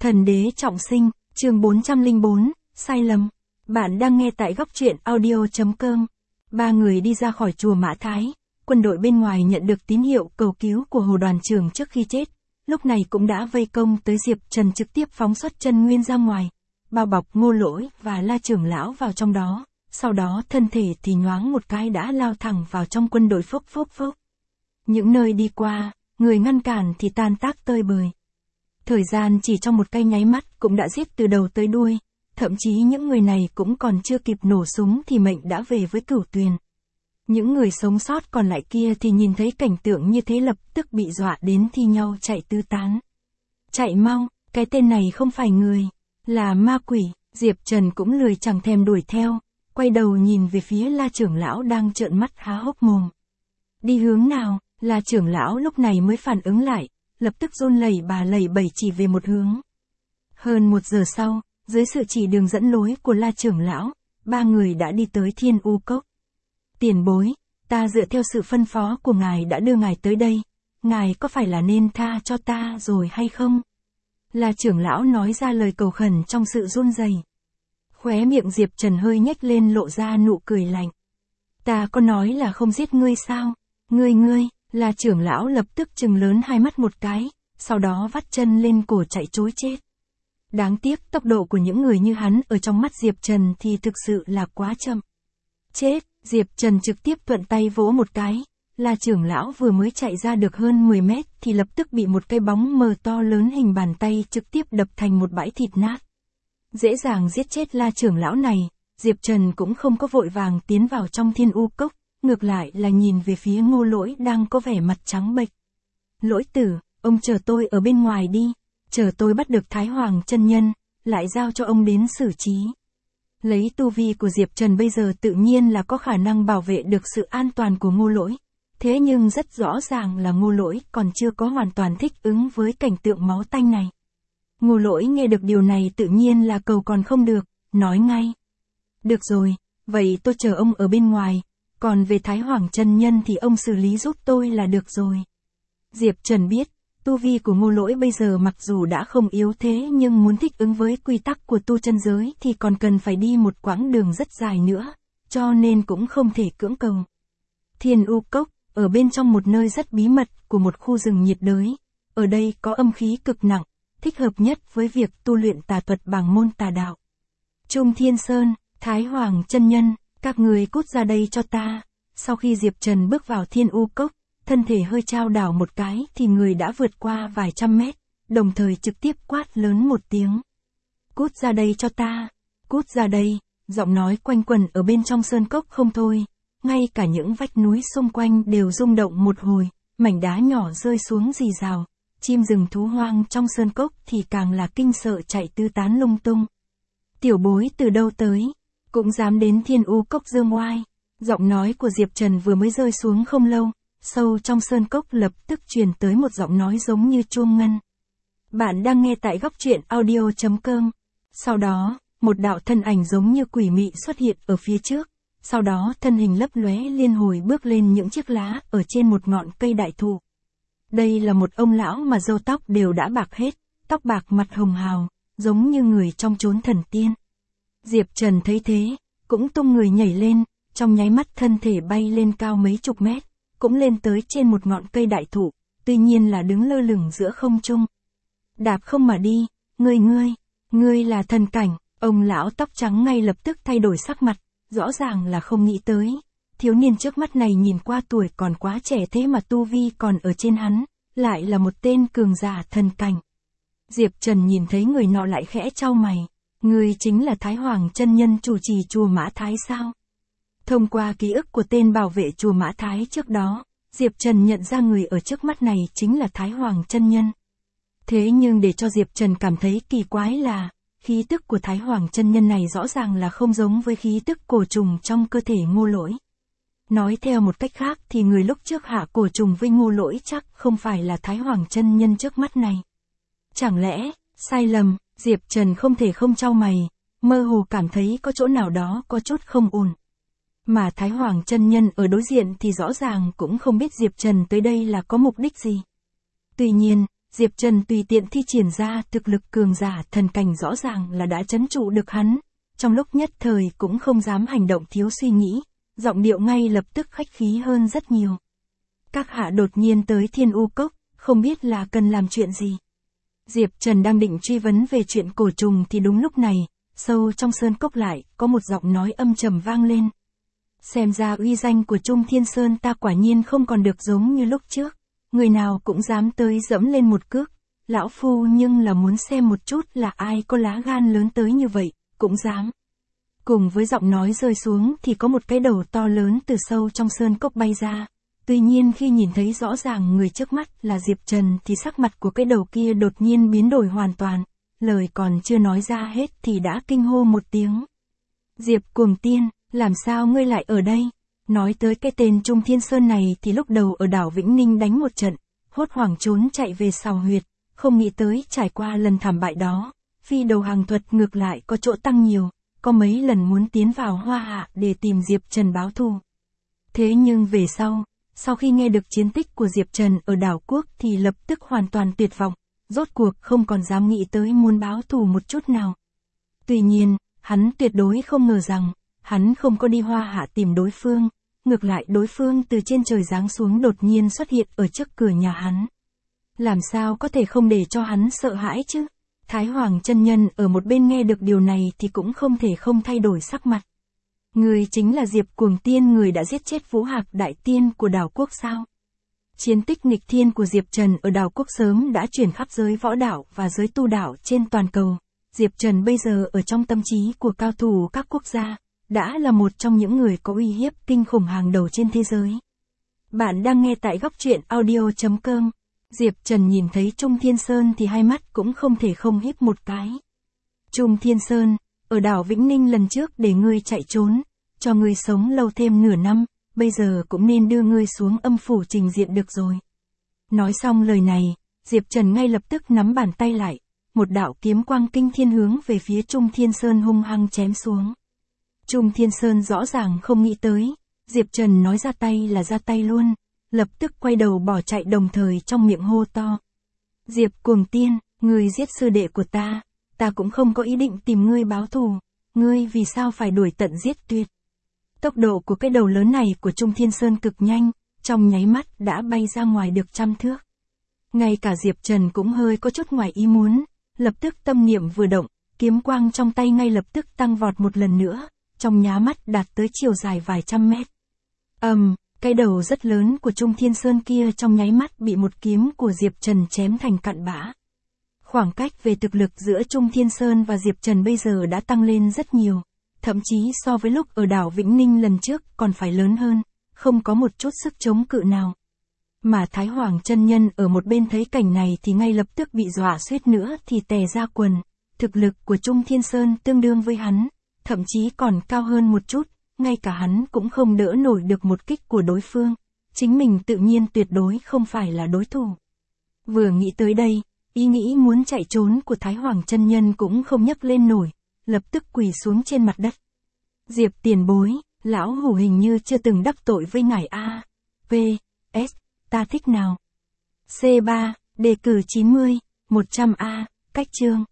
Thần đế trọng sinh, chương 404, sai lầm. Bạn đang nghe tại góc truyện audio.com. Ba người đi ra khỏi chùa Mã Thái, quân đội bên ngoài nhận được tín hiệu cầu cứu của Hồ đoàn trưởng trước khi chết. Lúc này cũng đã vây công tới Diệp Trần, trực tiếp phóng xuất chân nguyên ra ngoài, bao bọc Ngô Lỗi và La trưởng lão vào trong đó. Sau đó thân thể thì nhoáng một cái đã lao thẳng vào trong quân đội, phốc phốc phốc. Những nơi đi qua, người ngăn cản thì tan tác tơi bời. Thời gian chỉ trong một cái nháy mắt cũng đã giết từ đầu tới đuôi, thậm chí những người này cũng còn chưa kịp nổ súng thì mệnh đã về với Cửu Tuyền. Những người sống sót còn lại kia thì nhìn thấy cảnh tượng như thế lập tức bị dọa đến thi nhau chạy tứ tán. Chạy mau, cái tên này không phải người, là ma quỷ. Diệp Trần cũng lười chẳng thèm đuổi theo, quay đầu nhìn về phía La trưởng lão đang trợn mắt há hốc mồm. Đi hướng nào? La trưởng lão lúc này mới phản ứng lại, lập tức run lẩy bẩy chỉ về một hướng. Hơn 1 giờ sau, dưới sự chỉ đường dẫn lối của La trưởng lão, ba người đã đi tới Thiên U Cốc. Tiền bối, ta dựa theo sự phân phó của ngài đã đưa ngài tới đây, ngài có phải là nên tha cho ta rồi hay không? La trưởng lão nói ra lời cầu khẩn trong sự run rẩy. Khóe miệng Diệp Trần hơi nhếch lên lộ ra nụ cười lạnh. Ta có nói là không giết ngươi sao? Ngươi, La trưởng lão lập tức trừng lớn hai mắt một cái, sau đó vắt chân lên cổ chạy trối chết. Đáng tiếc tốc độ của những người như hắn ở trong mắt Diệp Trần thì thực sự là quá chậm. Chết, Diệp Trần trực tiếp thuận tay vỗ một cái, La trưởng lão vừa mới chạy ra được hơn 10 mét thì lập tức bị một cái bóng mờ to lớn hình bàn tay trực tiếp đập thành một bãi thịt nát. Dễ dàng giết chết La trưởng lão này, Diệp Trần cũng không có vội vàng tiến vào trong Thiên U Cốc, ngược lại là nhìn về phía Ngô Lỗi đang có vẻ mặt trắng bệch. Lỗi tử, ông chờ tôi ở bên ngoài đi, chờ tôi bắt được Thái Hoàng chân nhân, lại giao cho ông đến xử trí. Lấy tu vi của Diệp Trần bây giờ tự nhiên là có khả năng bảo vệ được sự an toàn của Ngô Lỗi. Thế nhưng rất rõ ràng là Ngô Lỗi còn chưa có hoàn toàn thích ứng với cảnh tượng máu tanh này. Ngô Lỗi nghe được điều này tự nhiên là cầu còn không được, nói ngay. Được rồi, vậy tôi chờ ông ở bên ngoài, còn về Thái Hoàng chân nhân thì ông xử lý giúp tôi là được rồi. Diệp Trần biết, tu vi của Ngô Lỗi bây giờ mặc dù đã không yếu thế nhưng muốn thích ứng với quy tắc của tu chân giới thì còn cần phải đi một quãng đường rất dài nữa, cho nên cũng không thể cưỡng cầu. Thiên U Cốc, ở bên trong một nơi rất bí mật của một khu rừng nhiệt đới, ở đây có âm khí cực nặng, thích hợp nhất với việc tu luyện tà thuật bảng môn tà đạo. Trung Thiên Sơn, Thái Hoàng chân nhân, các người cút ra đây cho ta. Sau khi Diệp Trần bước vào Thiên U Cốc, thân thể hơi chao đảo một cái thì người đã vượt qua vài trăm mét, đồng thời trực tiếp quát lớn một tiếng. Cút ra đây cho ta, cút ra đây, giọng nói quanh quẩn ở bên trong sơn cốc không thôi, ngay cả những vách núi xung quanh đều rung động một hồi, mảnh đá nhỏ rơi xuống rì rào, chim rừng thú hoang trong sơn cốc thì càng là kinh sợ chạy tứ tán lung tung. Tiểu bối từ đâu tới, cũng dám đến Thiên U Cốc dương oai. Giọng nói của Diệp Trần vừa mới rơi xuống không lâu, sâu trong sơn cốc lập tức truyền tới một giọng nói giống như chuông ngân. Bạn đang nghe tại góc truyện audio.com. Sau đó, một đạo thân ảnh giống như quỷ mị xuất hiện ở phía trước, sau đó thân hình lấp lóe liên hồi bước lên những chiếc lá ở trên một ngọn cây đại thụ. Đây là một ông lão mà râu tóc đều đã bạc hết, tóc bạc mặt hồng hào, giống như người trong chốn thần tiên. Diệp Trần thấy thế, cũng tung người nhảy lên, trong nháy mắt thân thể bay lên cao mấy chục mét, cũng lên tới trên một ngọn cây đại thụ, tuy nhiên là đứng lơ lửng giữa không trung. Đạp không mà đi, ngươi là thần cảnh, ông lão tóc trắng ngay lập tức thay đổi sắc mặt, rõ ràng là không nghĩ tới. Thiếu niên trước mắt này nhìn qua tuổi còn quá trẻ thế mà tu vi còn ở trên hắn, lại là một tên cường giả thần cảnh. Diệp Trần nhìn thấy người nọ lại khẽ chau mày, ngươi chính là Thái Hoàng chân nhân chủ trì chùa Mã Thái sao? Thông qua ký ức của tên bảo vệ chùa Mã Thái trước đó, Diệp Trần nhận ra người ở trước mắt này chính là Thái Hoàng chân nhân. Thế nhưng để cho Diệp Trần cảm thấy kỳ quái là, khí tức của Thái Hoàng chân nhân này rõ ràng là không giống với khí tức cổ trùng trong cơ thể Ngô Lỗi. Nói theo một cách khác thì người lúc trước hạ cổ trùng với Ngô Lỗi chắc không phải là Thái Hoàng chân nhân trước mắt này. Chẳng lẽ, sai lầm, Diệp Trần không thể không chau mày, mơ hồ cảm thấy có chỗ nào đó có chút không ổn. Mà Thái Hoàng chân nhân ở đối diện thì rõ ràng cũng không biết Diệp Trần tới đây là có mục đích gì. Tuy nhiên, Diệp Trần tùy tiện thi triển ra thực lực cường giả thần cảnh rõ ràng là đã trấn trụ được hắn, trong lúc nhất thời cũng không dám hành động thiếu suy nghĩ, giọng điệu ngay lập tức khách khí hơn rất nhiều. Các hạ đột nhiên tới Thiên U Cốc, không biết là cần làm chuyện gì. Diệp Trần đang định truy vấn về chuyện cổ trùng thì đúng lúc này, sâu trong sơn cốc lại, có một giọng nói âm trầm vang lên. Xem ra uy danh của Trung Thiên Sơn ta quả nhiên không còn được giống như lúc trước, người nào cũng dám tới dẫm lên một cước, lão phu nhưng là muốn xem một chút là ai có lá gan lớn tới như vậy, cũng dám. Cùng với giọng nói rơi xuống thì có một cái đầu to lớn từ sâu trong sơn cốc bay ra. Tuy nhiên khi nhìn thấy rõ ràng người trước mắt là Diệp Trần thì sắc mặt của cái đầu kia đột nhiên biến đổi hoàn toàn, lời còn chưa nói ra hết thì đã kinh hô một tiếng. Diệp Cuồng Tiên, làm sao ngươi lại ở đây? Nói tới cái tên Trung Thiên Sơn này thì lúc đầu ở đảo Vĩnh Ninh đánh một trận, hốt hoảng trốn chạy về Sào Huyệt, không nghĩ tới trải qua lần thảm bại đó, phi đầu hàng thuật ngược lại có chỗ tăng nhiều, có mấy lần muốn tiến vào Hoa Hạ để tìm Diệp Trần báo thù. Thế nhưng về sau khi nghe được chiến tích của Diệp Trần ở đảo Quốc thì lập tức hoàn toàn tuyệt vọng, rốt cuộc không còn dám nghĩ tới muốn báo thù một chút nào. Tuy nhiên, hắn tuyệt đối không ngờ rằng, hắn không có đi Hoa Hạ tìm đối phương, ngược lại đối phương từ trên trời giáng xuống đột nhiên xuất hiện ở trước cửa nhà hắn. Làm sao có thể không để cho hắn sợ hãi chứ? Thái Hoàng chân nhân ở một bên nghe được điều này thì cũng không thể không thay đổi sắc mặt. Người chính là Diệp Cuồng Tiên, người đã giết chết Vũ Hạc đại tiên của đảo Quốc sao? Chiến tích nghịch thiên của Diệp Trần ở đảo Quốc sớm đã chuyển khắp giới võ đạo và giới tu đạo trên toàn cầu. Diệp Trần bây giờ ở trong tâm trí của cao thủ các quốc gia, đã là một trong những người có uy hiếp kinh khủng hàng đầu trên thế giới. Bạn đang nghe tại góc truyện audio.com. Diệp Trần nhìn thấy Trung Thiên Sơn thì hai mắt cũng không thể không híp một cái. Trung Thiên Sơn, ở đảo Vĩnh Ninh lần trước để ngươi chạy trốn, cho ngươi sống lâu thêm nửa năm, bây giờ cũng nên đưa ngươi xuống âm phủ trình diện được rồi. Nói xong lời này, Diệp Trần ngay lập tức nắm bàn tay lại, một đạo kiếm quang kinh thiên hướng về phía Trung Thiên Sơn hung hăng chém xuống. Trung Thiên Sơn rõ ràng không nghĩ tới, Diệp Trần nói ra tay là ra tay luôn, lập tức quay đầu bỏ chạy đồng thời trong miệng hô to. Diệp Cuồng Tiên, ngươi giết sư đệ của ta cũng không có ý định tìm ngươi báo thù, ngươi vì sao phải đuổi tận giết tuyệt. Tốc độ của cái đầu lớn này của Trung Thiên Sơn cực nhanh, trong nháy mắt đã bay ra ngoài được 100 thước. Ngay cả Diệp Trần cũng hơi có chút ngoài ý muốn, lập tức tâm niệm vừa động, kiếm quang trong tay ngay lập tức tăng vọt một lần nữa, trong nháy mắt đạt tới chiều dài vài trăm mét. Cái đầu rất lớn của Trung Thiên Sơn kia trong nháy mắt bị một kiếm của Diệp Trần chém thành cặn bã. Khoảng cách về thực lực giữa Trung Thiên Sơn và Diệp Trần bây giờ đã tăng lên rất nhiều, thậm chí so với lúc ở đảo Vĩnh Ninh lần trước còn phải lớn hơn, không có một chút sức chống cự nào. Mà Thái Hoàng chân nhân ở một bên thấy cảnh này thì ngay lập tức bị dọa suýt nữa thì tè ra quần, thực lực của Trung Thiên Sơn tương đương với hắn, thậm chí còn cao hơn một chút, ngay cả hắn cũng không đỡ nổi được một kích của đối phương, chính mình tự nhiên tuyệt đối không phải là đối thủ. Vừa nghĩ tới đây, ý nghĩ muốn chạy trốn của Thái Hoàng chân nhân cũng không nhấc lên nổi, lập tức quỳ xuống trên mặt đất. Diệp tiền bối, lão hủ hình như chưa từng đắc tội với ngài A. V. S. Ta thích nào? C3, đề cử 90, 100A, cách chương.